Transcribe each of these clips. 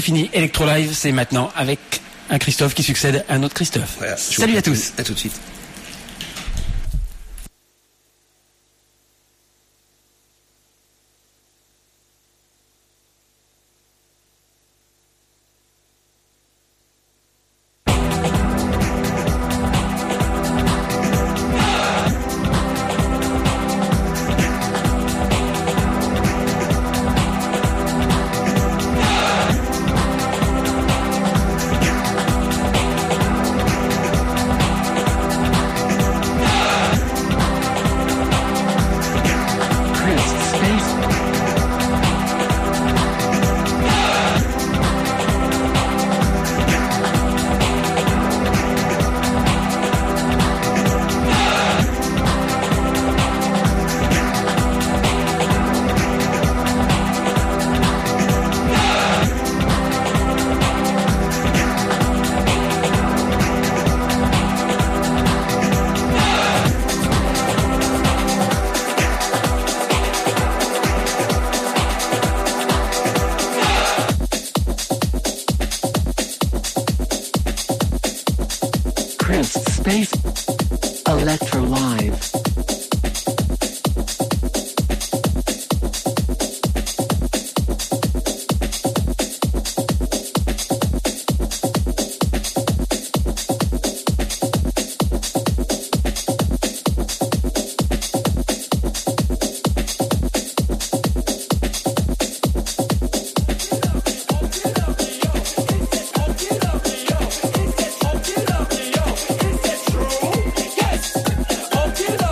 Fini, Electro Live, c'est maintenant avec un Christophe qui succède à un autre Christophe. Voilà, salut à tous. À tout de suite. Get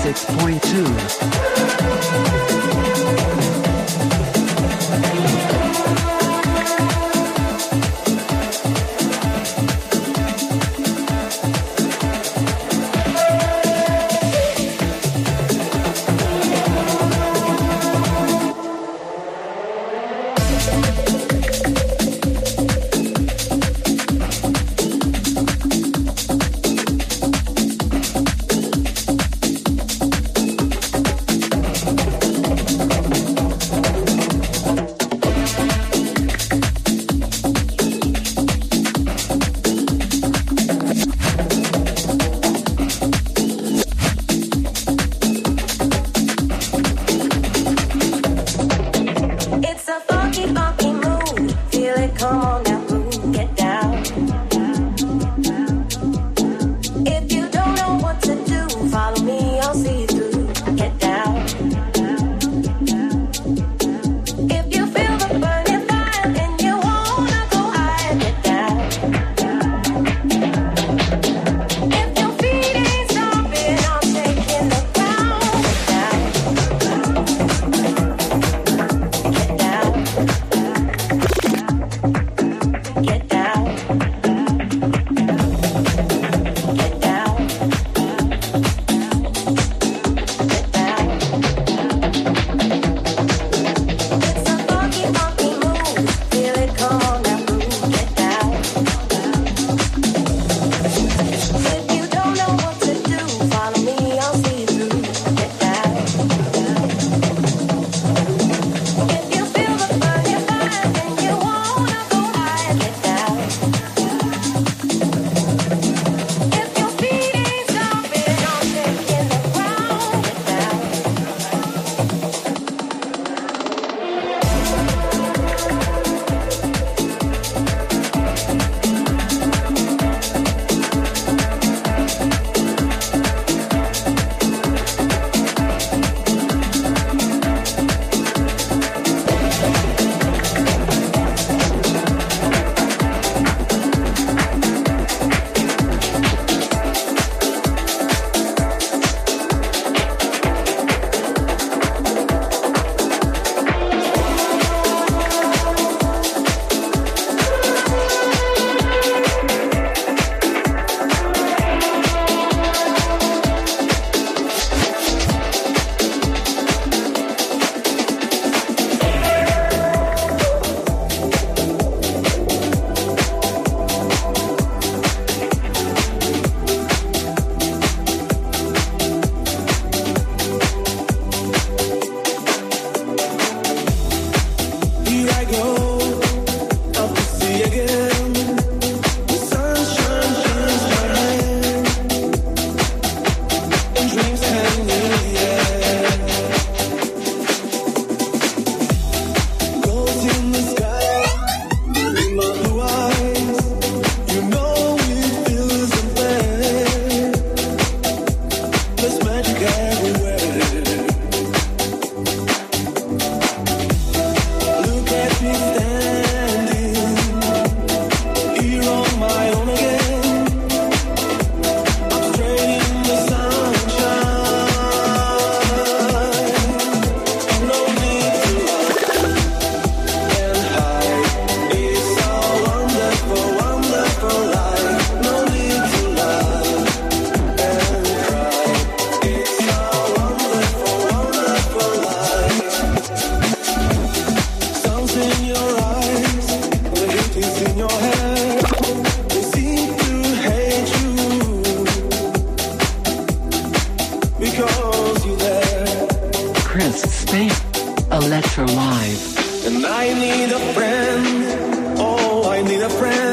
Electro Live. And I need a friend, oh, I need a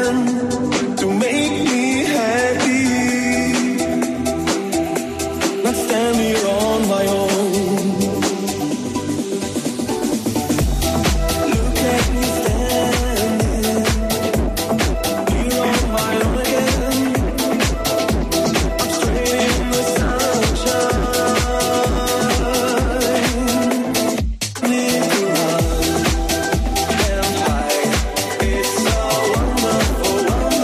friend to make me happy. Not stand here on my own. Look at me standing here on my own again. I'm straight in the sunshine. Need to run and hide. It's so wonderful, wonderful.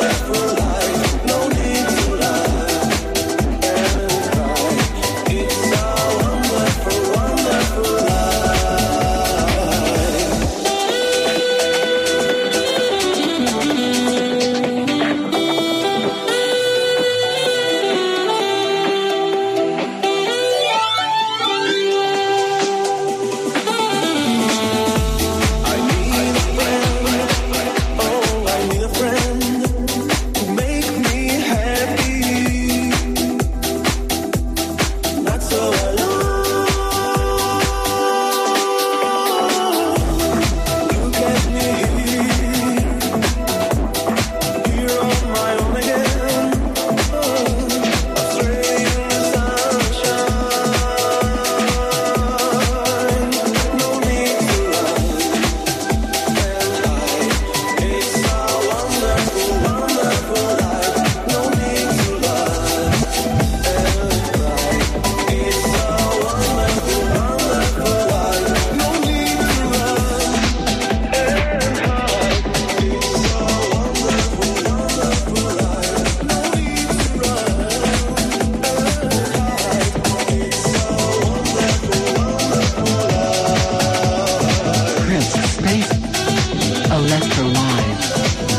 Electro Live.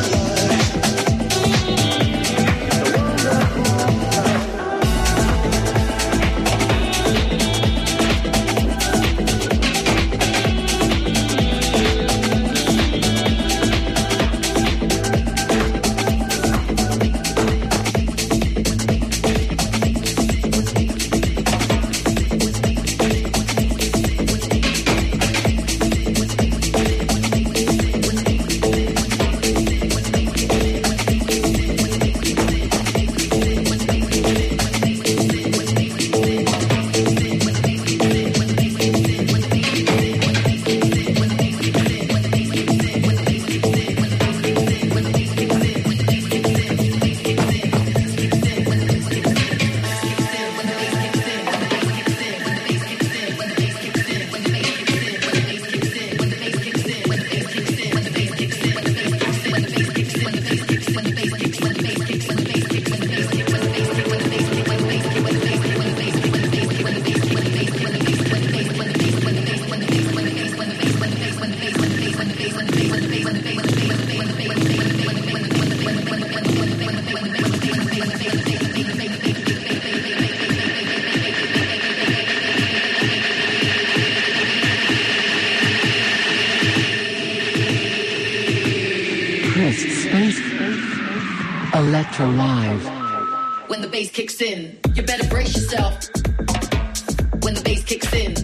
Electro Live. When the bass kicks in, you better brace yourself. When the bass kicks in,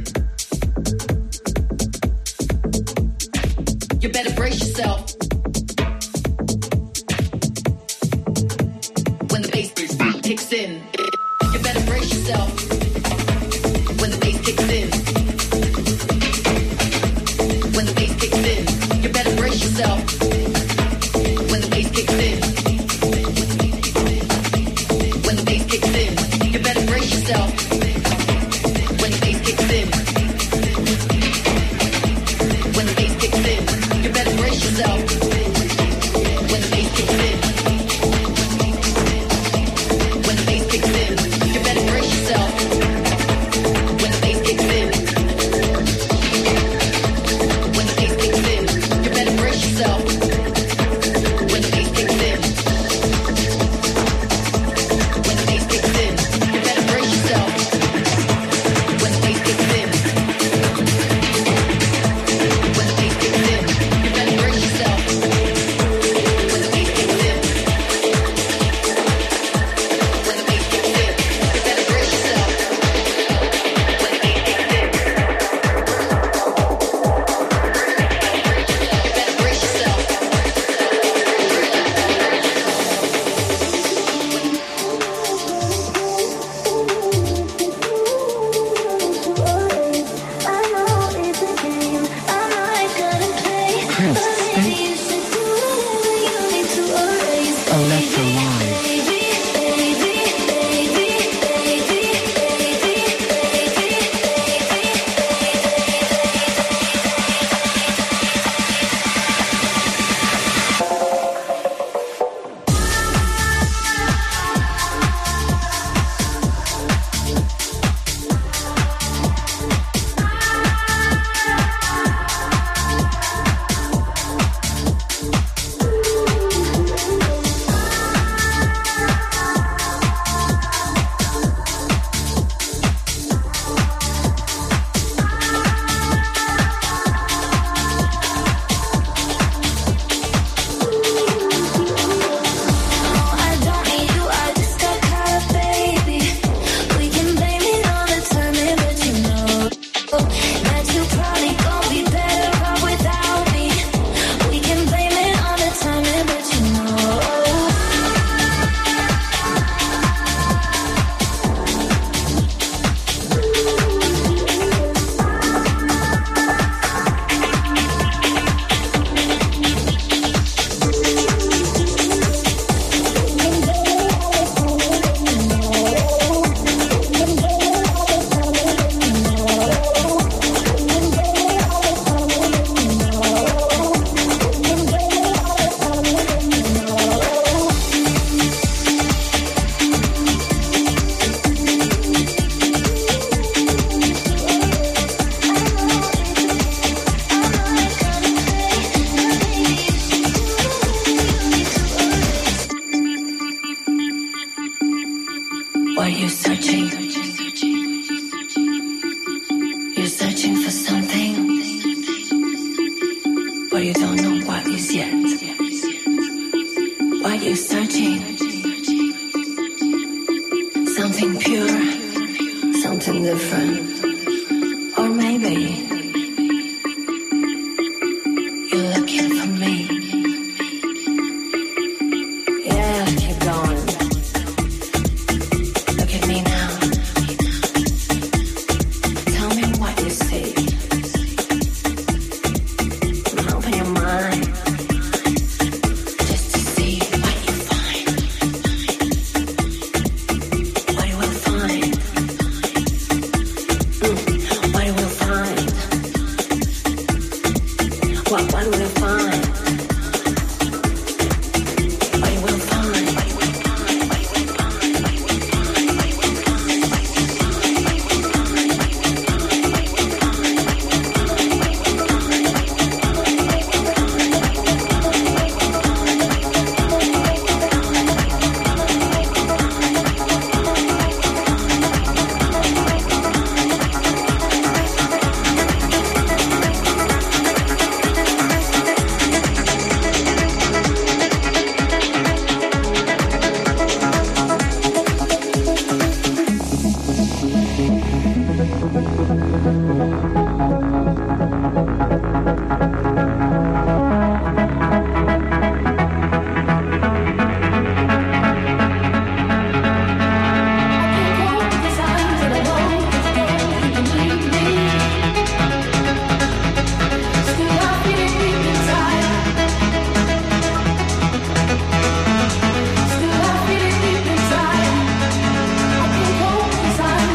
you better brace yourself. When the bass kicks in, you better brace yourself. When the bass kicks in, when the bass kicks in, you better brace yourself. When the bass kicks in, when the bass kicks in, you better brace yourself. When the bass kicks in, when the bass kicks in, you better brace yourself. When the bass kicks in, when the bass kicks in, you better brace yourself. When the bass kicks in, when the bass kicks in, you better brace yourself. When the bass kicks in, when the bass kicks in, you better brace yourself. When the bass kicks in, when the bass kicks in, you better brace yourself. When the bass kicks in, when the bass kicks in, you better brace yourself. When the bass kicks in, you better brace yourself. Electro Live. but you don't know what is yet. Why you searching? Something pure, something different. Or maybe you're looking for me. Yeah, keep going. Look at me now. Tell me what you see. Open your mind just to see what you find. What you will find. What you will find. What will you find? What you will find.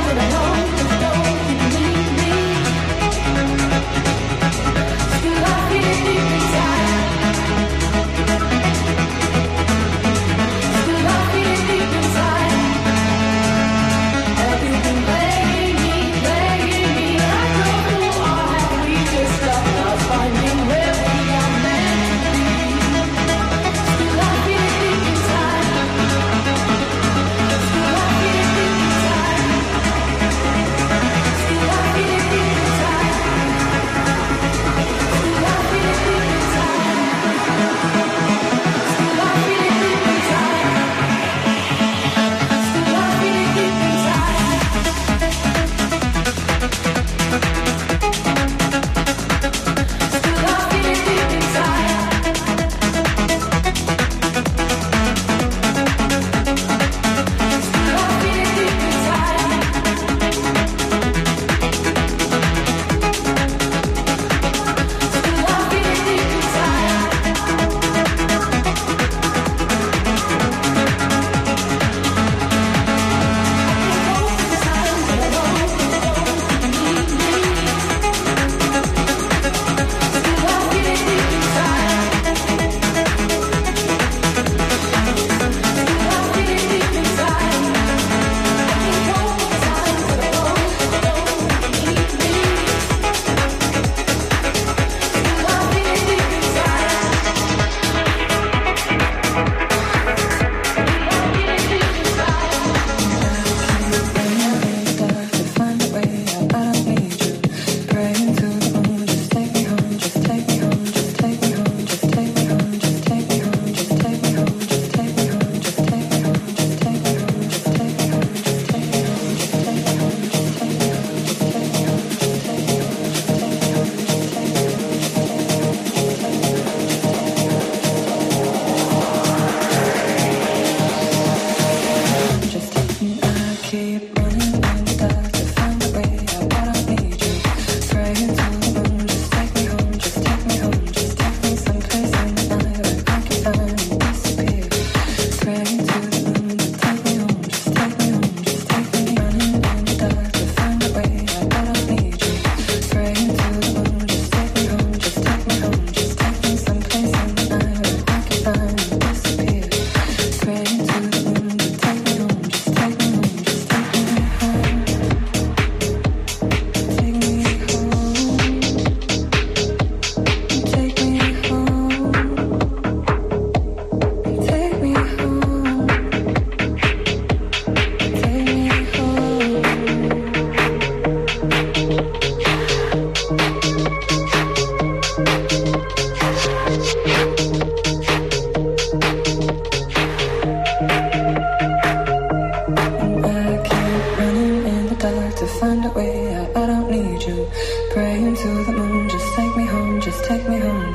Still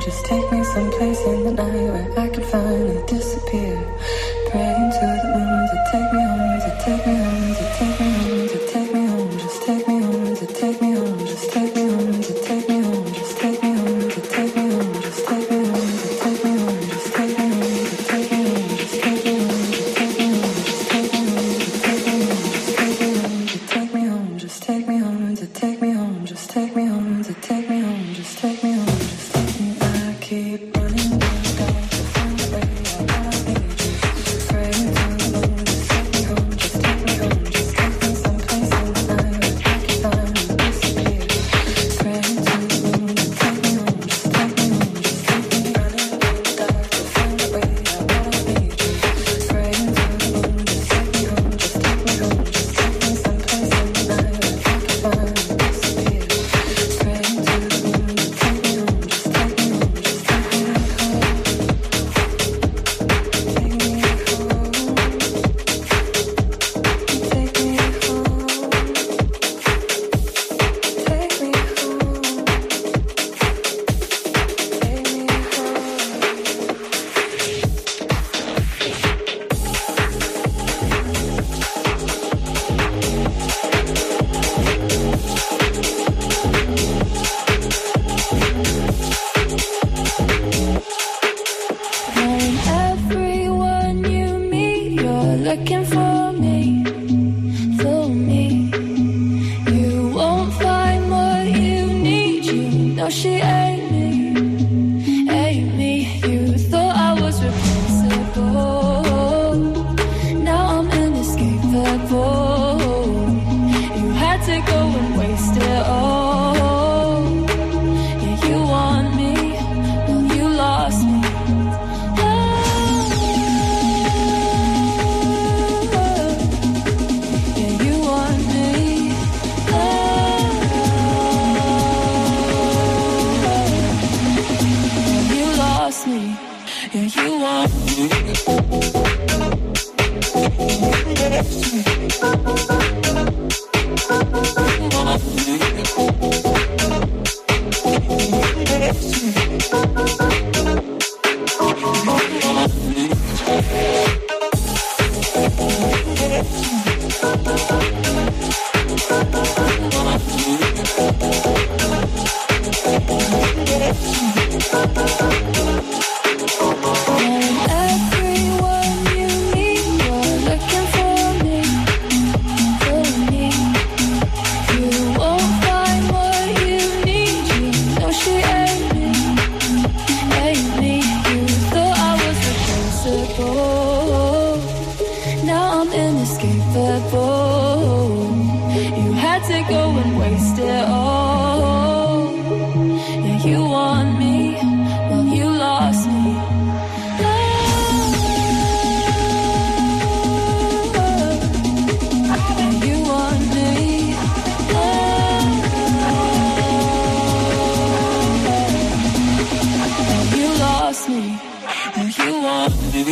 just take me someplace in the night where I can finally disappear. Praying to the moon to take me home, to take me home, to take me home, to take me home, just take me home, to take me home, just take me home, to take me home, just take me home, to take me home, just take me home, to take me home, just take me home, to take me home, just take me home, to take me home, just take me home, just take me home, to take me home, just take me home, to take me home, just take me home, just take me. I keep running down the dark to find the way out of me. Praying to the moon, just take me home, just take me home, just take me someplace in the night where I can finally disappear. Praying to the moon, just take me home, just take me home, just take me running down the dark to find the way out of me. Praying to the moon, just take me home, just take me home, just take me someplace in the night where I can finally disappear. Praying to the moon, just take me home, just take me home, just take me home. Take me home. Take me Knowing everyone you meet, you're looking for me, for me. You won't find what you need, you know she ain't me, ain't me. You thought I was replaceable, now I'm inescapable. You had to go and waste it all. Yeah, you want me, well you lost me. Yeah, you want me. You lost me. Yeah, you want me. Everyone you meet, you're looking for me, for me. You won't find what you need, you know she ain't me, ain't me. You thought I was replaceable, now I'm inescapable. You had to go and waste it all. Yeah, you want me, well you lost me. Yeah, you want me. Yeah, you lost me. Yeah, you want me.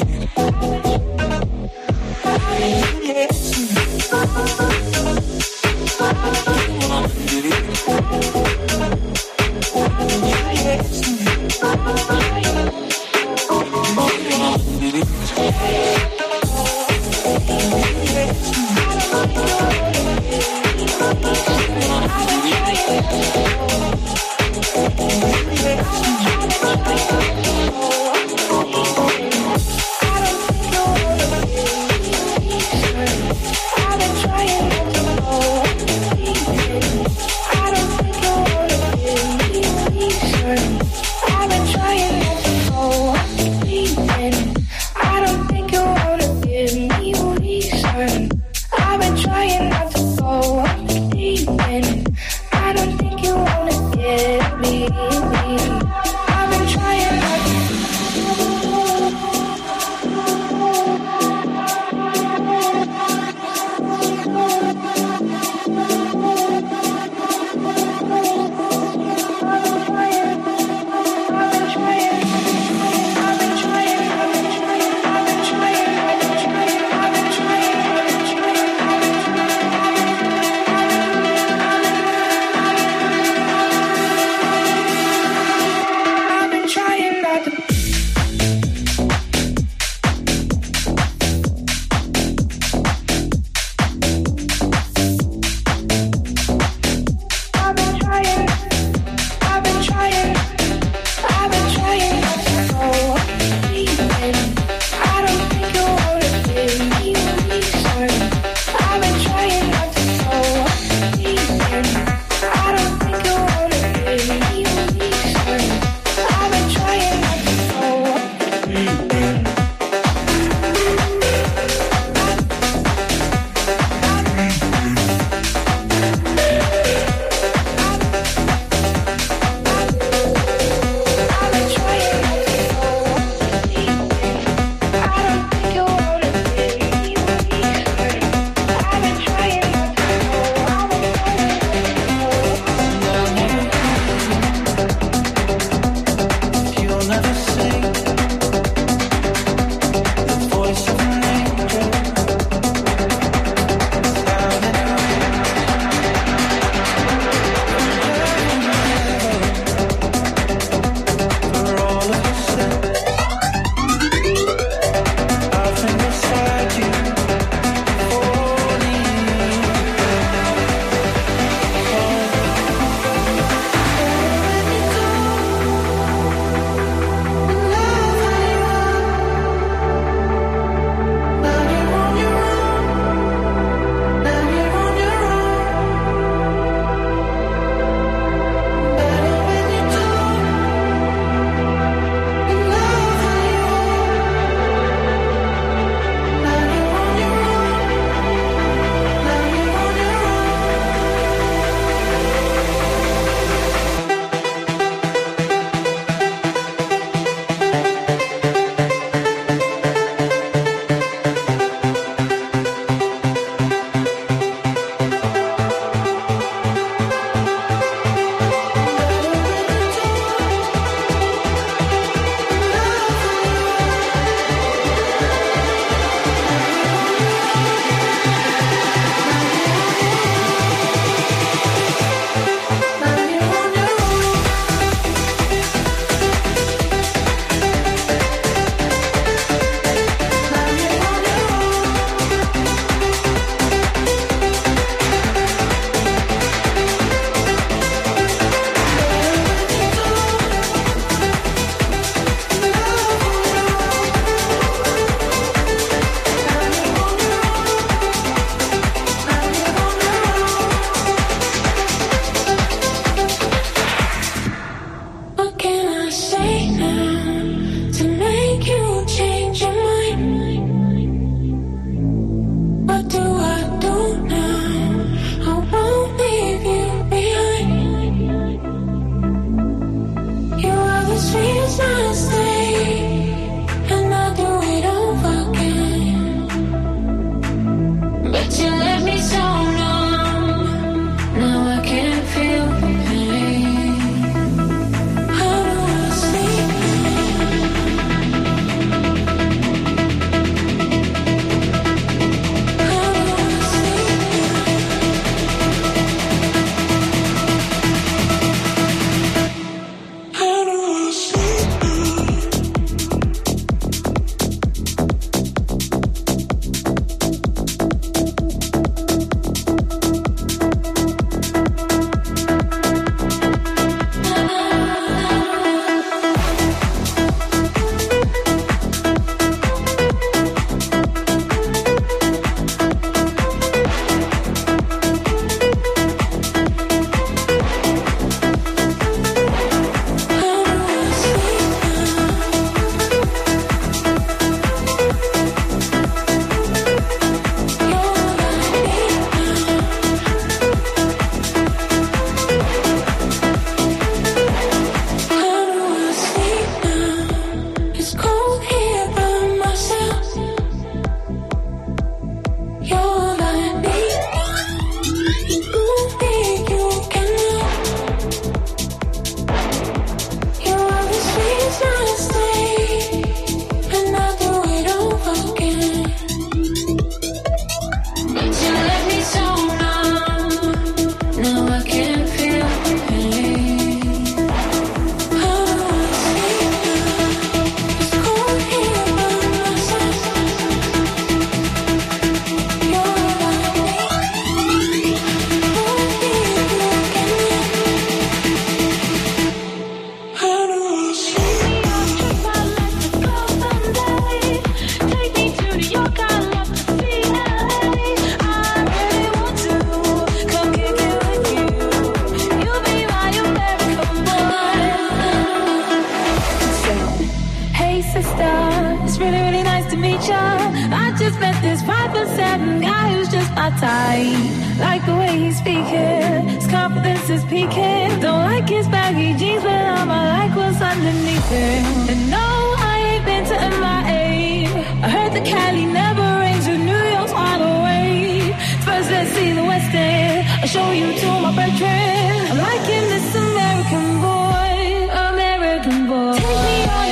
my type. Like the way he's speaking, his confidence is peaking. Don't like his baggy jeans, but I'ma like what's underneath it. And no, I ain't been to MIA. I heard that Cali never rains, and New York's wide awake. First, let's see the West End. I'll show you to my bedroom. I'm liking this American boy, American boy. Take me on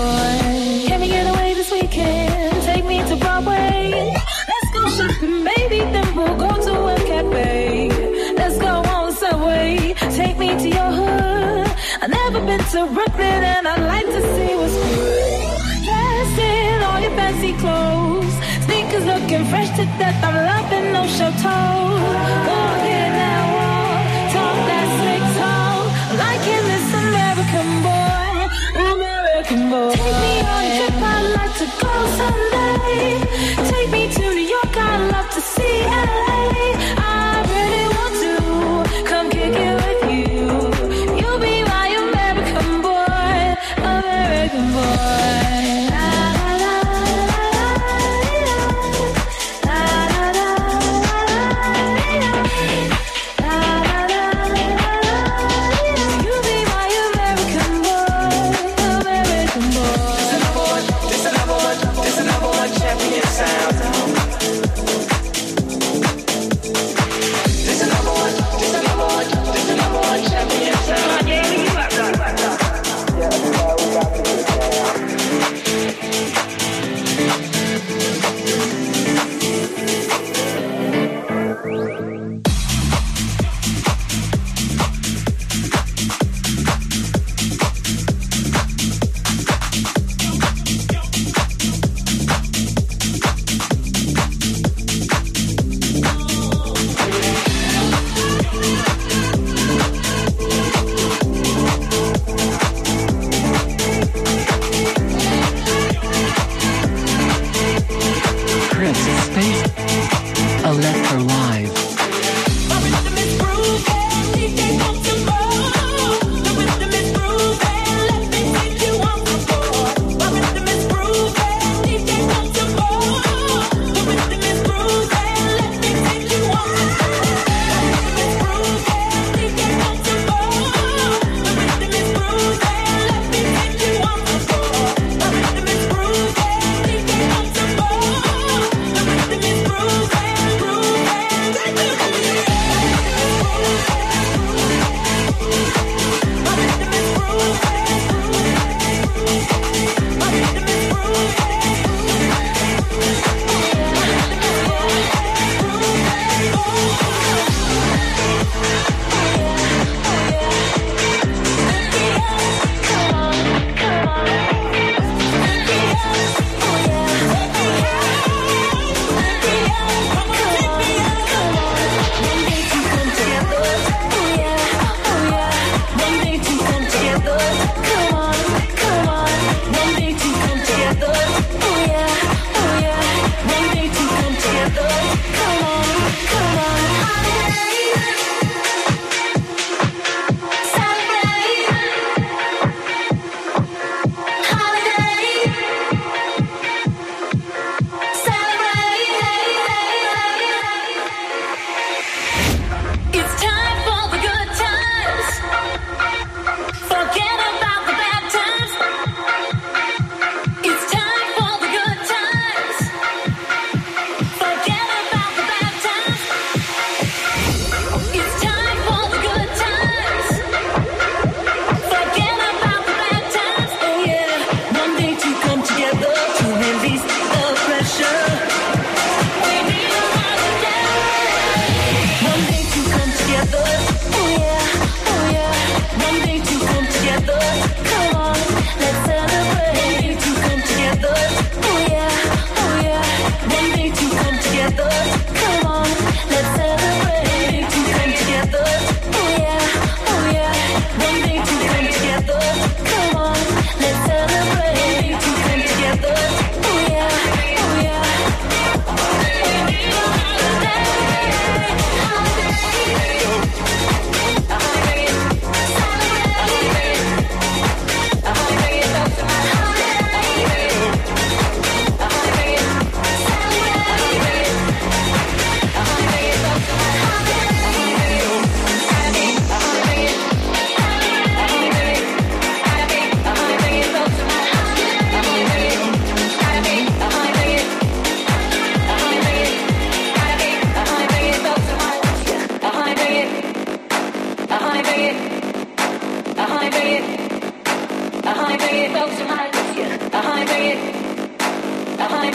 boy. Can we get away this weekend? Take me to Broadway. Let's go shopping, baby, then we'll go to a cafe. Let's go on Subway. Take me to your hood. I've never been to Brooklyn and I'd like to see what's good. Dressed in all your fancy clothes. Sneakers looking fresh to death. I'm loving no show toes. Walk in that wall. Talk that slick talk. Liking this American boy. American boy. Take me on a trip. I'd like to go someday. Take me to New York. I'd love to see LA. I really want to come kick it with you. You'll be my American boy. American boy.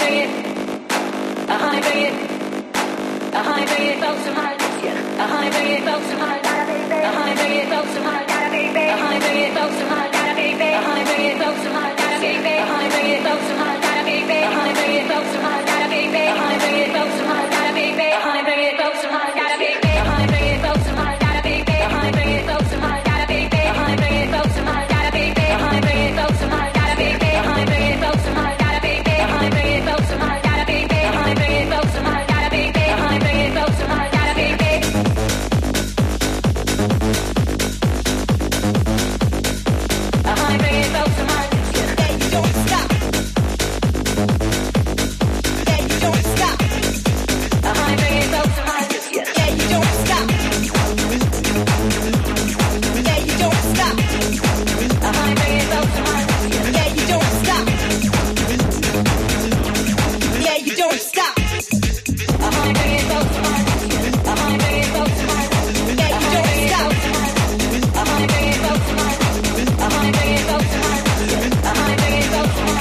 Bring it close to my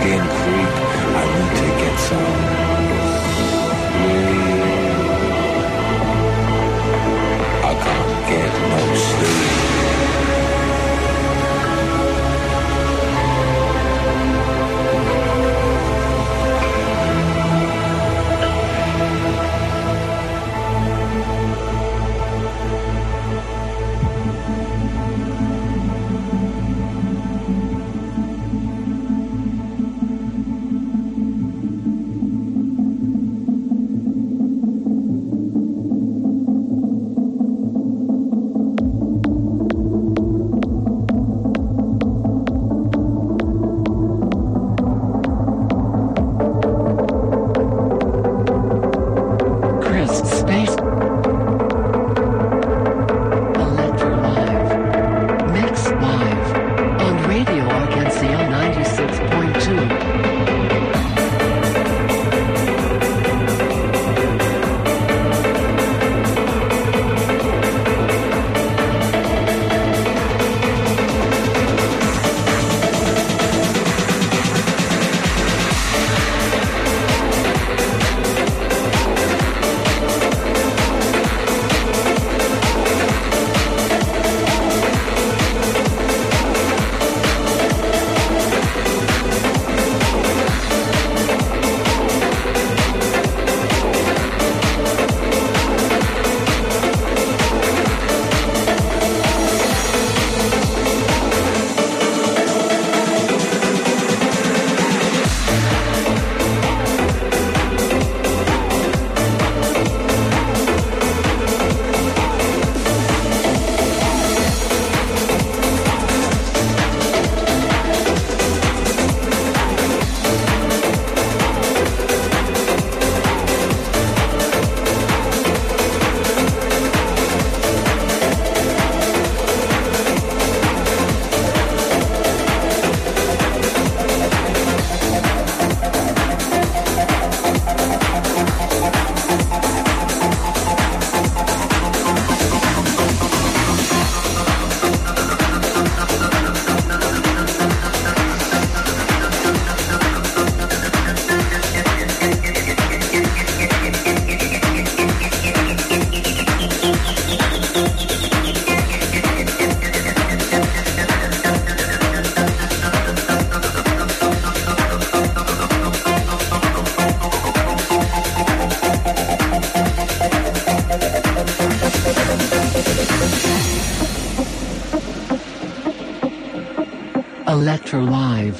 Skin Creek. I need to get some sleep. I can't get no sleep. Electro Live.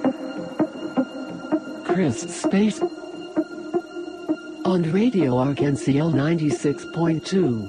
Chris Space. On Radio Arc-en-Ciel 96.2.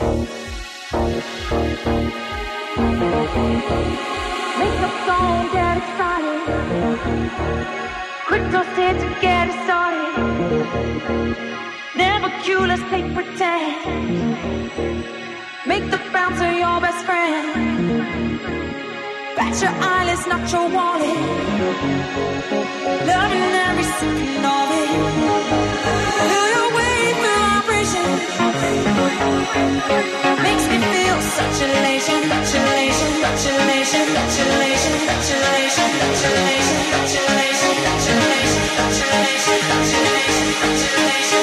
Make the phone get excited. Quick toast it to get it started. Never cute, let's play pretend. Make the bouncer your best friend. Bat your eyelids, not your wallet. Loving every second of it. Feel your way through vibration. Makes me feel such elation, such elation, such elation, such elation, such elation, such elation, such elation, such elation, such elation, such elation, such elation,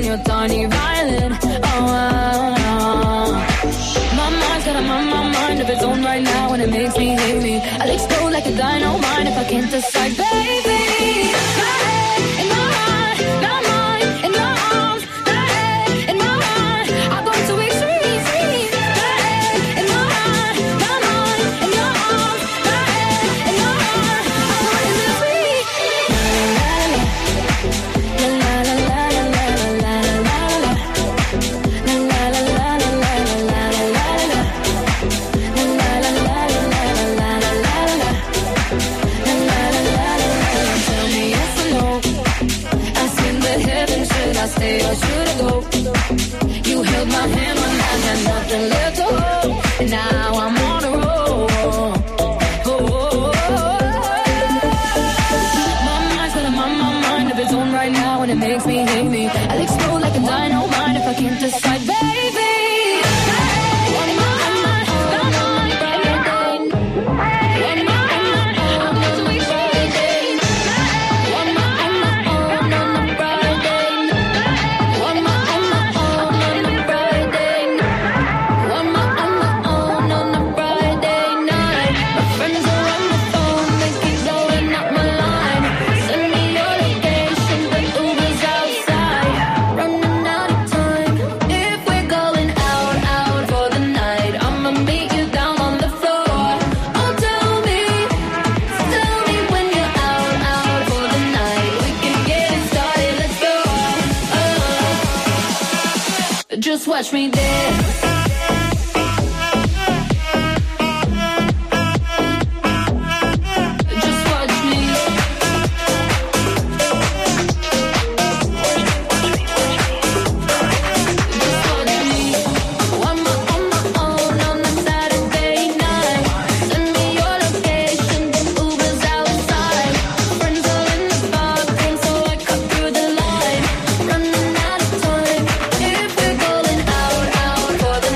your tiny violin. My mind's got a mind of its own right now, and it makes me hate me. I'll explode like a dynamite if I can't decide, baby. My head in my heart, my mind in my arms. My head in my heart, I go to extremes. My head in my heart, my mind in my arms. My head in my heart, I go into free. La la la la la la la la la. La la la la la la la la la la. La la la la la la la la la la. Tell me yes or no. Ask in the heavens, should I stay or should I go? You held my hand when I had nothing left to hold, and now I'm on a roll. My mind's got a mind of its own right now, and it makes me hate me. I'll explode like a dynamite if I can't decide, baby. Just watch me dance. Just watch me. Just watch me. On my own on a Saturday night. Send me your location, the Uber's outside. Friends are in the bathroom, so I cut through the line. Running out of time. If we're going out for the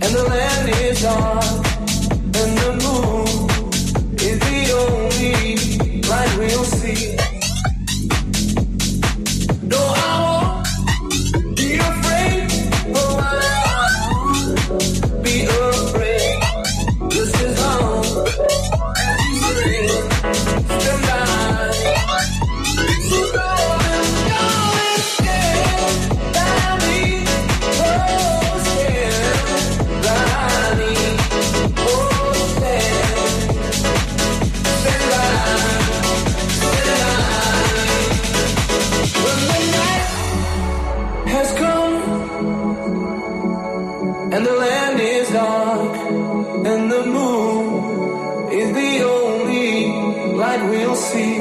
and the land is dark, and the moon is the only light we'll see. No, I won't be afraid. Oh, I won't be afraid. Just as long as you stand by. So darling, darling, stand by me. Oh, stand by me. Oh, stand by. When the night has come and the land is dark and the moon is the only light we'll see.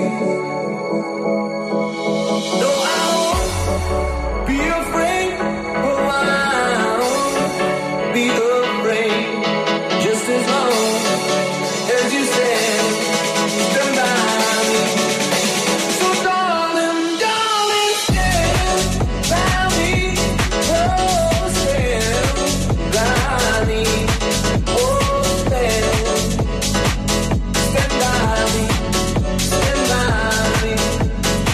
No, I won't be afraid. Oh, I won't be afraid. Just as long as you stand by me. So darling, darling, stand by me. Oh, stand by me. Oh, stand by me. Stand by me.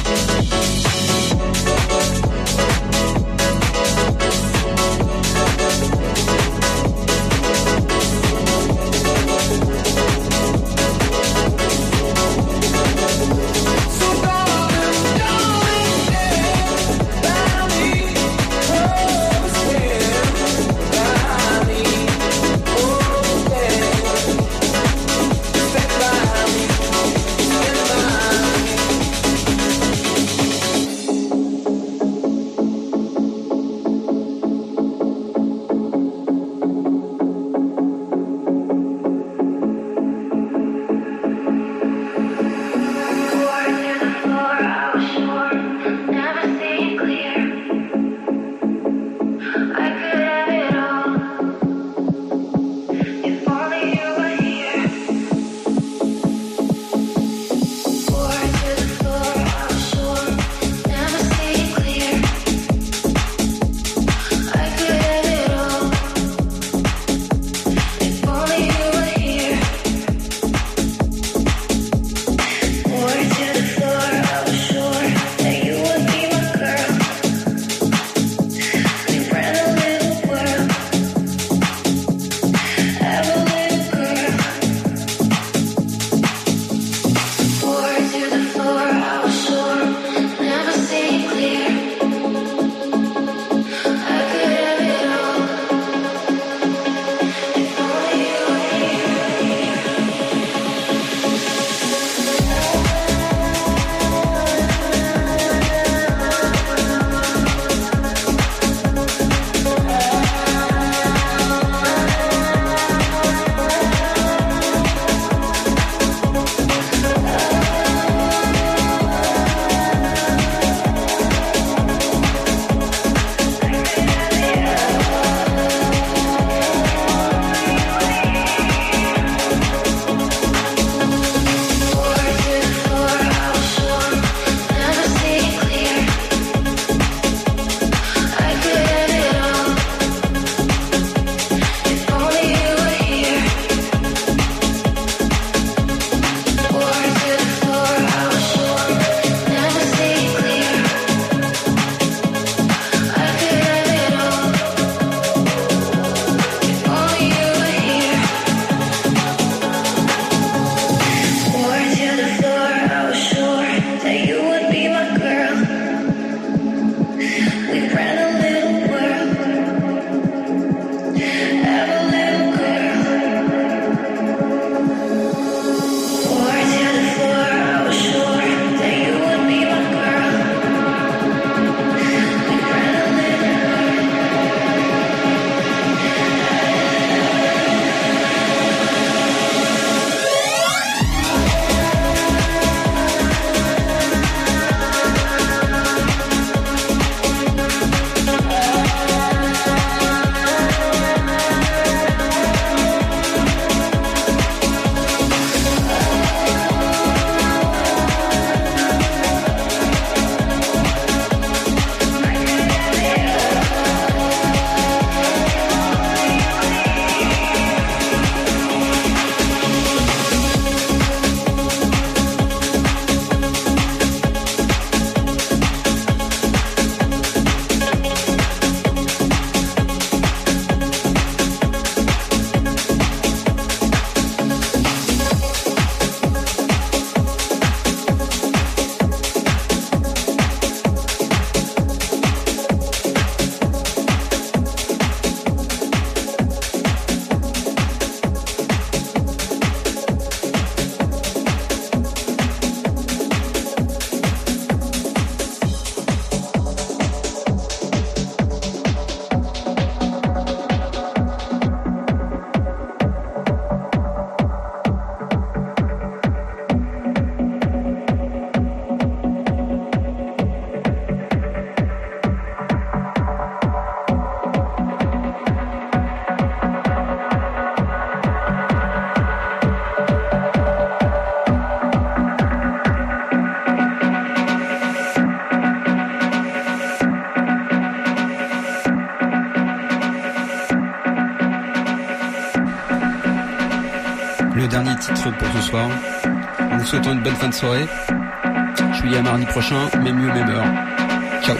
le dernier titre pour ce soir. En vous souhaitant une bonne fin de soirée. Je vous dis à mardi prochain, même lieu, même heure. Ciao.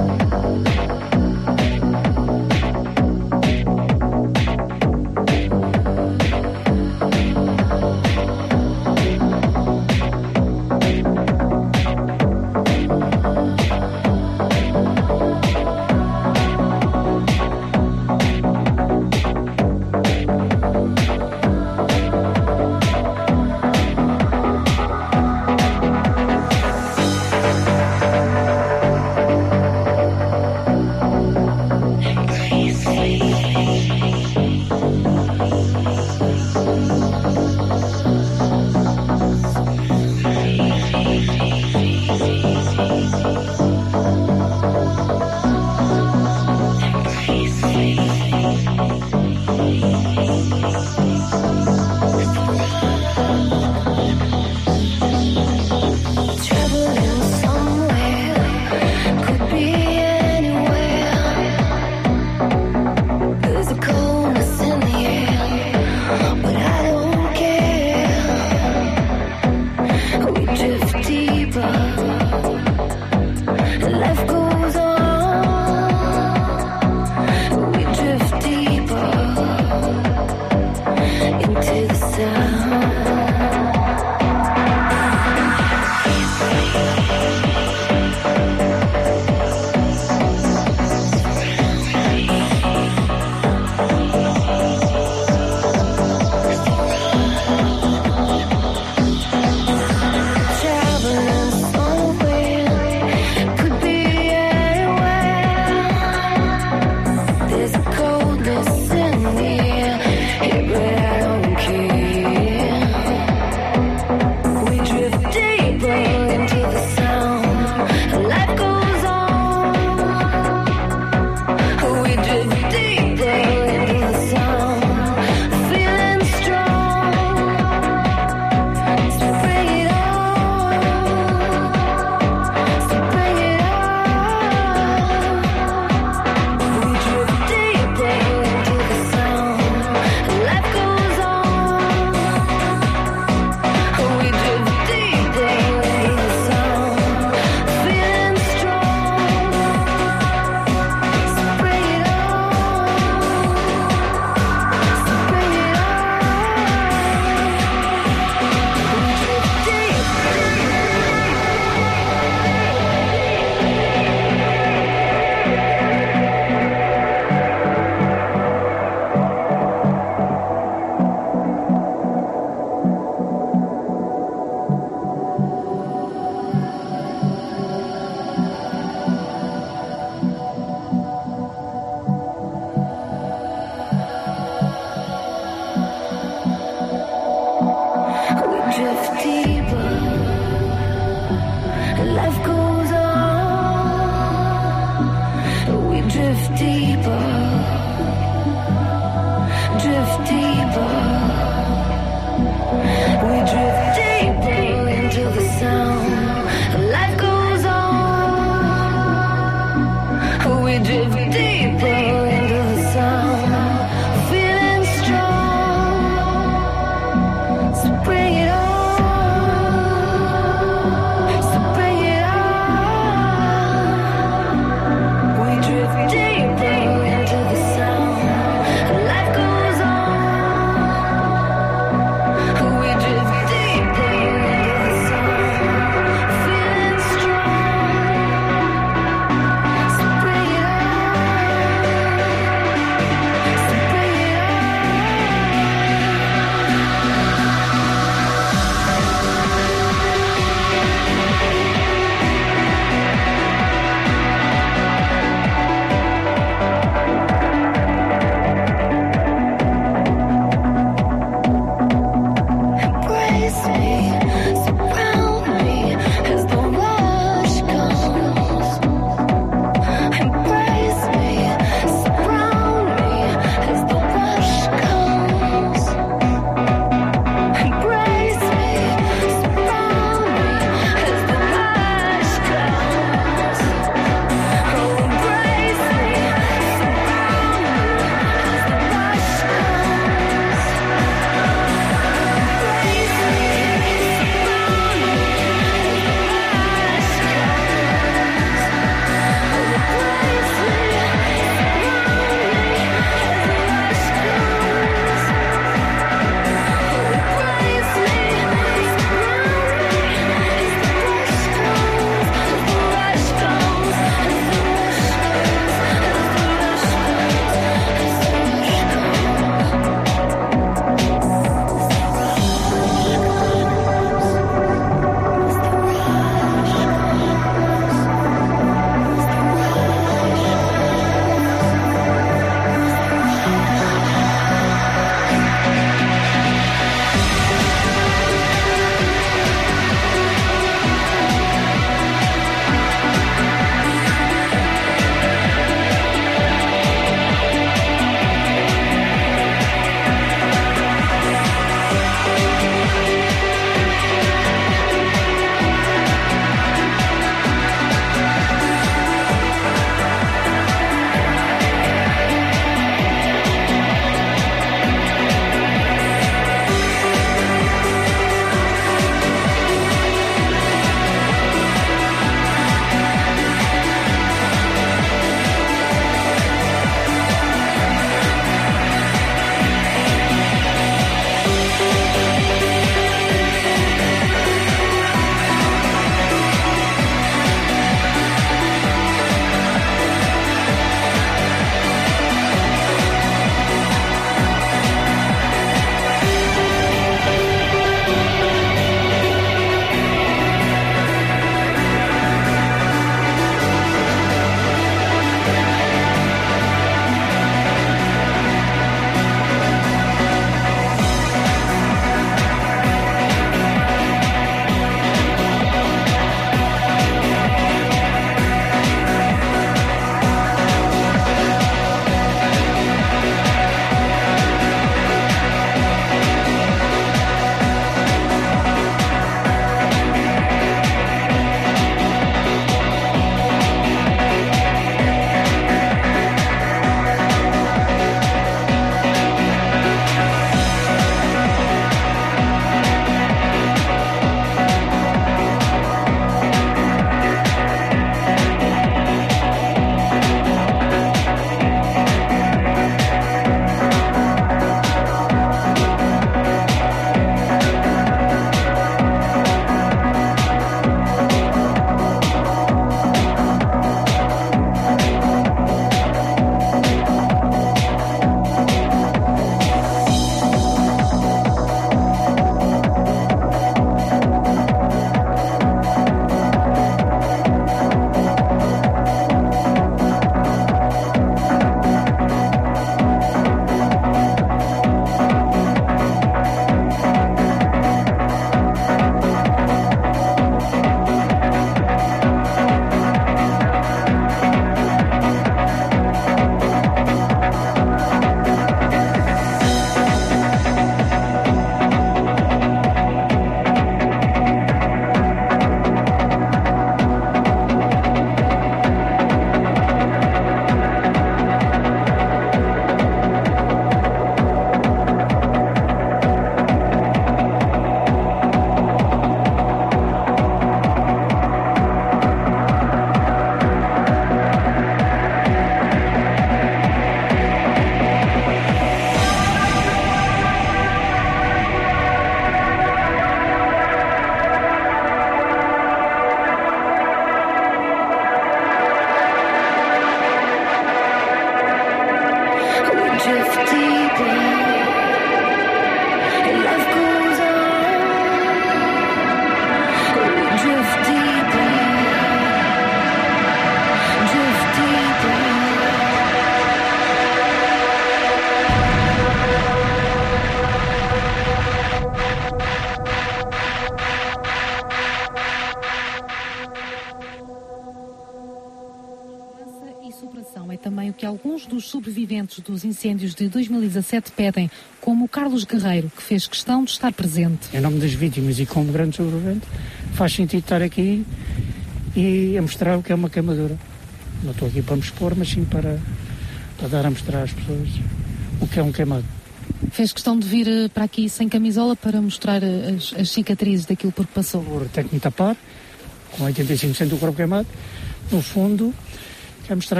É também o que alguns dos sobreviventes dos incêndios de 2017 pedem, como o Carlos Guerreiro, que fez questão de estar presente. Em nome das vítimas e como grande sobrevivente, faz sentido estar aqui e a mostrar o que é uma queimadura. Não estou aqui para me expor, mas sim para dar a mostrar às pessoas o que é um queimado. Fez questão de vir para aqui sem camisola para mostrar as cicatrizes daquilo por que passou. Tenho que me tapar, com 85% do corpo queimado. No fundo, quero mostrar